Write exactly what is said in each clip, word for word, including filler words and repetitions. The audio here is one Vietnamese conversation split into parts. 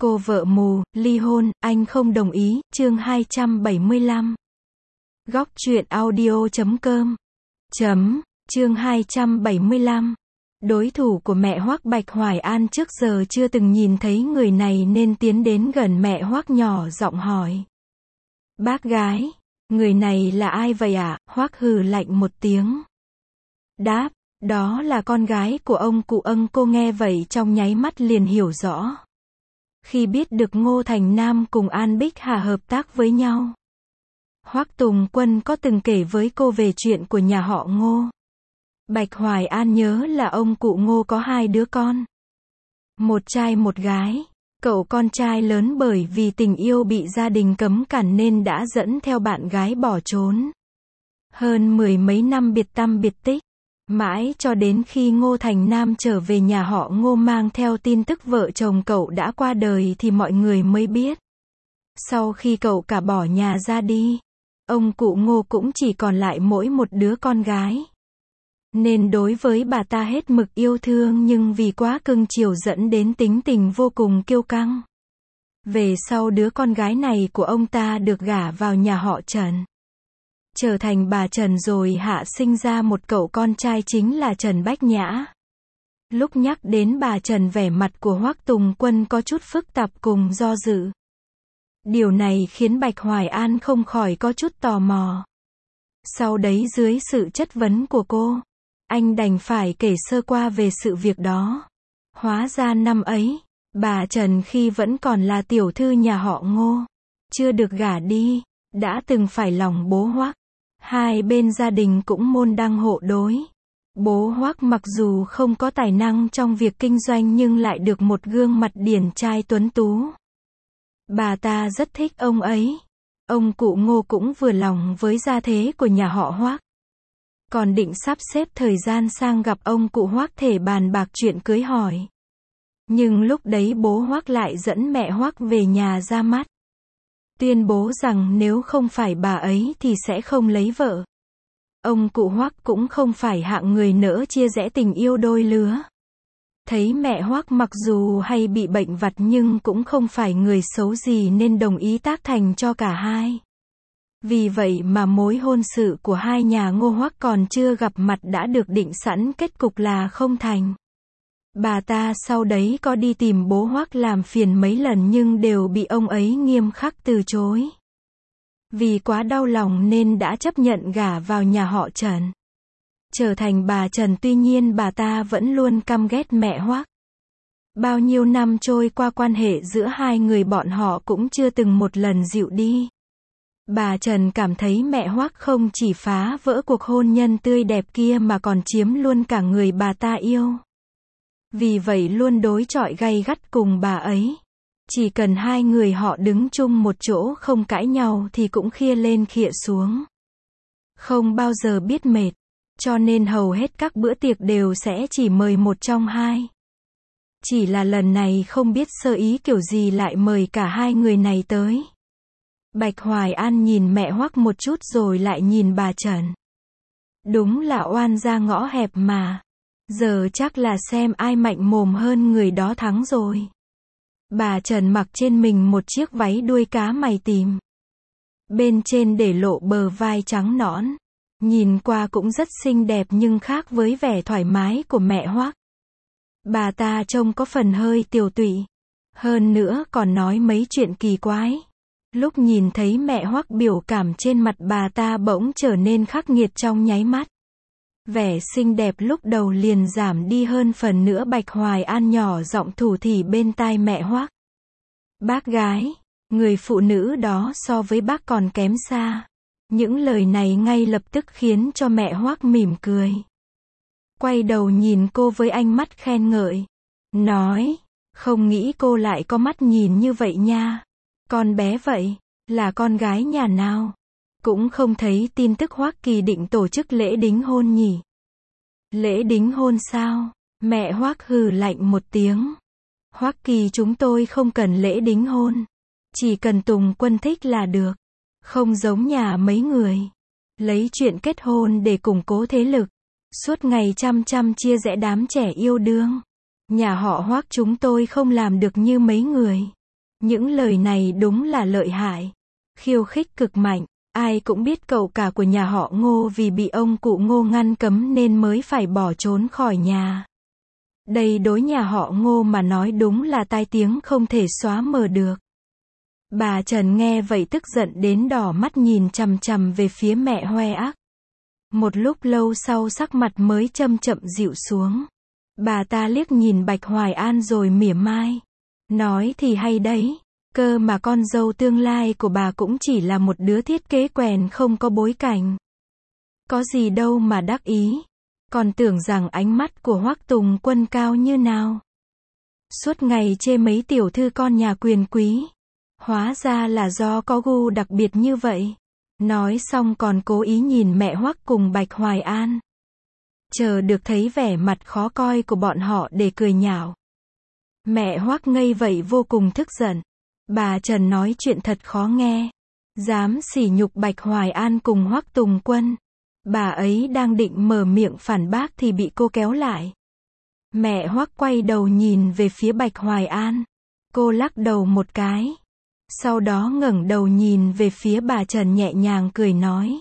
Cô vợ mù, ly hôn, anh không đồng ý, chương hai trăm bảy mươi lăm. Góc truyện audio chấm com. Chấm, chương hai trăm bảy mươi lăm. Đối thủ của mẹ Hoắc Bạch Hoài An trước giờ chưa từng nhìn thấy người này nên tiến đến gần mẹ Hoắc nhỏ giọng hỏi. Bác gái, người này là ai vậy ạ? À? Hoắc hừ lạnh một tiếng. Đáp, đó là con gái của ông cụ ân. Cô nghe vậy trong nháy mắt liền hiểu rõ. Khi biết được Ngô Thành Nam cùng An Bích Hà hợp tác với nhau, Hoắc Tùng Quân có từng kể với cô về chuyện của nhà họ Ngô. Bạch Hoài An nhớ là ông cụ Ngô có hai đứa con, một trai một gái. Cậu con trai lớn bởi vì tình yêu bị gia đình cấm cản nên đã dẫn theo bạn gái bỏ trốn. Hơn mười mấy năm biệt tăm biệt tích. Mãi cho đến khi Ngô Thành Nam trở về nhà họ Ngô mang theo tin tức vợ chồng cậu đã qua đời thì mọi người mới biết. Sau khi cậu cả bỏ nhà ra đi, ông cụ Ngô cũng chỉ còn lại mỗi một đứa con gái. Nên đối với bà ta hết mực yêu thương nhưng vì quá cưng chiều dẫn đến tính tình vô cùng kiêu căng. Về sau đứa con gái này của ông ta được gả vào nhà họ Trần, trở thành bà Trần rồi hạ sinh ra một cậu con trai chính là Trần Bách Nhã. Lúc nhắc đến bà Trần vẻ mặt của Hoắc Tùng Quân có chút phức tạp cùng do dự. Điều này khiến Bạch Hoài An không khỏi có chút tò mò. Sau đấy dưới sự chất vấn của cô, anh đành phải kể sơ qua về sự việc đó. Hóa ra năm ấy, bà Trần khi vẫn còn là tiểu thư nhà họ Ngô, chưa được gả đi, đã từng phải lòng bố Hoắc. Hai bên gia đình cũng môn đăng hộ đối. Bố Hoắc mặc dù không có tài năng trong việc kinh doanh nhưng lại được một gương mặt điển trai tuấn tú. Bà ta rất thích ông ấy. Ông cụ Ngô cũng vừa lòng với gia thế của nhà họ Hoắc. Còn định sắp xếp thời gian sang gặp ông cụ Hoắc để bàn bạc chuyện cưới hỏi. Nhưng lúc đấy bố Hoắc lại dẫn mẹ Hoắc về nhà ra mắt, tuyên bố rằng nếu không phải bà ấy thì sẽ không lấy vợ. Ông cụ Hoắc cũng không phải hạng người nỡ chia rẽ tình yêu đôi lứa. Thấy mẹ Hoắc mặc dù hay bị bệnh vặt nhưng cũng không phải người xấu gì nên đồng ý tác thành cho cả hai. Vì vậy mà mối hôn sự của hai nhà Ngô Hoắc còn chưa gặp mặt đã được định sẵn kết cục là không thành. Bà ta sau đấy có đi tìm bố Hoắc làm phiền mấy lần nhưng đều bị ông ấy nghiêm khắc từ chối. Vì quá đau lòng nên đã chấp nhận gả vào nhà họ Trần, trở thành bà Trần. Tuy nhiên bà ta vẫn luôn căm ghét mẹ Hoắc. Bao nhiêu năm trôi qua quan hệ giữa hai người bọn họ cũng chưa từng một lần dịu đi. Bà Trần cảm thấy mẹ Hoắc không chỉ phá vỡ cuộc hôn nhân tươi đẹp kia mà còn chiếm luôn cả người bà ta yêu. Vì vậy luôn đối chọi gay gắt cùng bà ấy. Chỉ cần hai người họ đứng chung một chỗ không cãi nhau thì cũng khia lên khịa xuống. Không bao giờ biết mệt. Cho nên hầu hết các bữa tiệc đều sẽ chỉ mời một trong hai. Chỉ là lần này không biết sơ ý kiểu gì lại mời cả hai người này tới. Bạch Hoài An nhìn mẹ Hoắc một chút rồi lại nhìn bà Trần. Đúng là oan ra ngõ hẹp mà. Giờ chắc là xem ai mạnh mồm hơn người đó thắng rồi. Bà Trần mặc trên mình một chiếc váy đuôi cá mày tím. Bên trên để lộ bờ vai trắng nõn. Nhìn qua cũng rất xinh đẹp nhưng khác với vẻ thoải mái của mẹ Hoắc. Bà ta trông có phần hơi tiều tụy. Hơn nữa còn nói mấy chuyện kỳ quái. Lúc nhìn thấy mẹ Hoắc biểu cảm trên mặt bà ta bỗng trở nên khắc nghiệt trong nháy mắt. Vẻ xinh đẹp lúc đầu liền giảm đi hơn phần nữa. Bạch Hoài An nhỏ giọng thủ thỉ bên tai mẹ Hoắc. Bác gái, người phụ nữ đó so với bác còn kém xa. Những lời này ngay lập tức khiến cho mẹ Hoắc mỉm cười. Quay đầu nhìn cô với ánh mắt khen ngợi. Nói, không nghĩ cô lại có mắt nhìn như vậy nha. Con bé vậy, là con gái nhà nào? Cũng không thấy tin tức Hoắc Kỳ định tổ chức lễ đính hôn nhỉ? Lễ đính hôn sao? Mẹ Hoắc hừ lạnh một tiếng. Hoắc Kỳ chúng tôi không cần lễ đính hôn. Chỉ cần Tùng Quân thích là được. Không giống nhà mấy người. Lấy chuyện kết hôn để củng cố thế lực. Suốt ngày chăm chăm chia rẽ đám trẻ yêu đương. Nhà họ Hoắc chúng tôi không làm được như mấy người. Những lời này đúng là lợi hại. Khiêu khích cực mạnh. Ai cũng biết cậu cả của nhà họ Ngô vì bị ông cụ Ngô ngăn cấm nên mới phải bỏ trốn khỏi nhà. Đây đối nhà họ Ngô mà nói đúng là tai tiếng không thể xóa mờ được. Bà Trần nghe vậy tức giận đến đỏ mắt nhìn chằm chằm về phía mẹ Hoe Ác. Một lúc lâu sau sắc mặt mới chậm chậm dịu xuống. Bà ta liếc nhìn Bạch Hoài An rồi mỉa mai. Nói thì hay đấy. Cơ mà con dâu tương lai của bà cũng chỉ là một đứa thiết kế quèn không có bối cảnh. Có gì đâu mà đắc ý. Còn tưởng rằng ánh mắt của Hoắc Tùng Quân cao như nào. Suốt ngày chê mấy tiểu thư con nhà quyền quý. Hóa ra là do có gu đặc biệt như vậy. Nói xong còn cố ý nhìn mẹ Hoắc cùng Bạch Hoài An. Chờ được thấy vẻ mặt khó coi của bọn họ để cười nhạo. Mẹ Hoắc ngây vậy vô cùng tức giận. Bà Trần nói chuyện thật khó nghe. Dám sỉ nhục Bạch Hoài An cùng Hoắc Tùng Quân. Bà ấy đang định mở miệng phản bác thì bị cô kéo lại. Mẹ Hoắc quay đầu nhìn về phía Bạch Hoài An. Cô lắc đầu một cái. Sau đó ngẩng đầu nhìn về phía bà Trần nhẹ nhàng cười nói.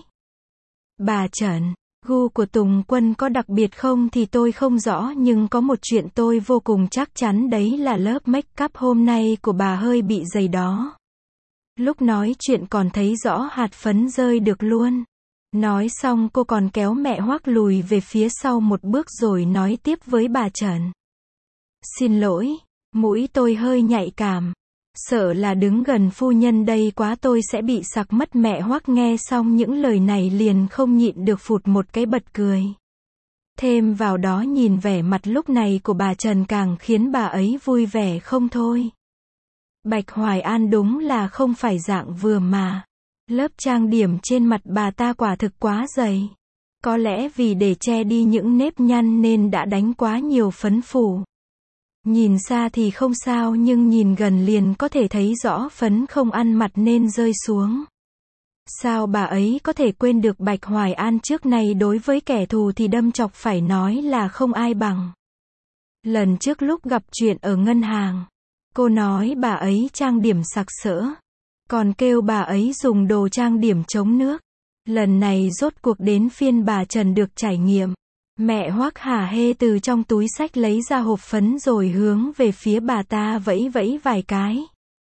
Bà Trần, gu của Tùng Quân có đặc biệt không thì tôi không rõ, nhưng có một chuyện tôi vô cùng chắc chắn, đấy là lớp make up hôm nay của bà hơi bị dày đó. Lúc nói chuyện còn thấy rõ hạt phấn rơi được luôn. Nói xong cô còn kéo mẹ Hoắc lùi về phía sau một bước rồi nói tiếp với bà Trần. Xin lỗi, mũi tôi hơi nhạy cảm. Sợ là đứng gần phu nhân đây quá tôi sẽ bị sặc mất. Mẹ Hoắc nghe xong những lời này liền không nhịn được phụt một cái bật cười. Thêm vào đó nhìn vẻ mặt lúc này của bà Trần càng khiến bà ấy vui vẻ không thôi. Bạch Hoài An đúng là không phải dạng vừa mà. Lớp trang điểm trên mặt bà ta quả thực quá dày. Có lẽ vì để che đi những nếp nhăn nên đã đánh quá nhiều phấn phủ. Nhìn xa thì không sao nhưng nhìn gần liền có thể thấy rõ phấn không ăn mặt nên rơi xuống. Sao bà ấy có thể quên được Bạch Hoài An trước này đối với kẻ thù thì đâm chọc phải nói là không ai bằng. Lần trước lúc gặp chuyện ở ngân hàng, cô nói bà ấy trang điểm sặc sỡ, còn kêu bà ấy dùng đồ trang điểm chống nước. Lần này rốt cuộc đến phiên bà Trần được trải nghiệm. Mẹ Hoắc hả hê từ trong túi xách lấy ra hộp phấn rồi hướng về phía bà ta vẫy vẫy vài cái.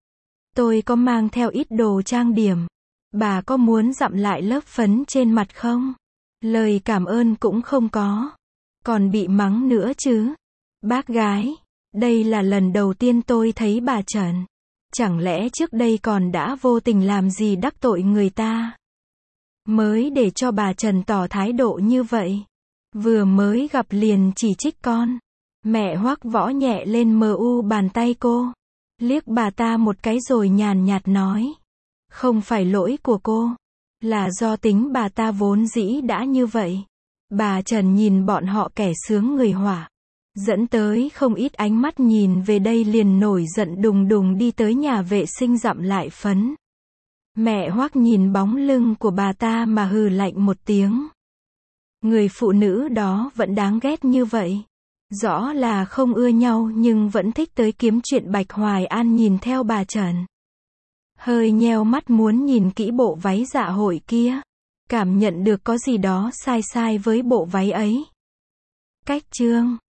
Tôi có mang theo ít đồ trang điểm. Bà có muốn dặm lại lớp phấn trên mặt không? Lời cảm ơn cũng không có. Còn bị mắng nữa chứ. Bác gái, đây là lần đầu tiên tôi thấy bà Trần. Chẳng lẽ trước đây còn đã vô tình làm gì đắc tội người ta? Mới để cho bà Trần tỏ thái độ như vậy. Vừa mới gặp liền chỉ trích con. Mẹ Hoắc võ nhẹ lên mờ u bàn tay cô. Liếc bà ta một cái rồi nhàn nhạt nói. Không phải lỗi của cô. Là do tính bà ta vốn dĩ đã như vậy. Bà Trần nhìn bọn họ kẻ sướng người họa. Dẫn tới không ít ánh mắt nhìn về đây liền nổi giận đùng đùng đi tới nhà vệ sinh dặm lại phấn. Mẹ Hoắc nhìn bóng lưng của bà ta mà hừ lạnh một tiếng. Người phụ nữ đó vẫn đáng ghét như vậy. Rõ là không ưa nhau nhưng vẫn thích tới kiếm chuyện. Bạch Hoài An nhìn theo bà Trần. Hơi nheo mắt muốn nhìn kỹ bộ váy dạ hội kia. Cảm nhận được có gì đó sai sai với bộ váy ấy. Cách chương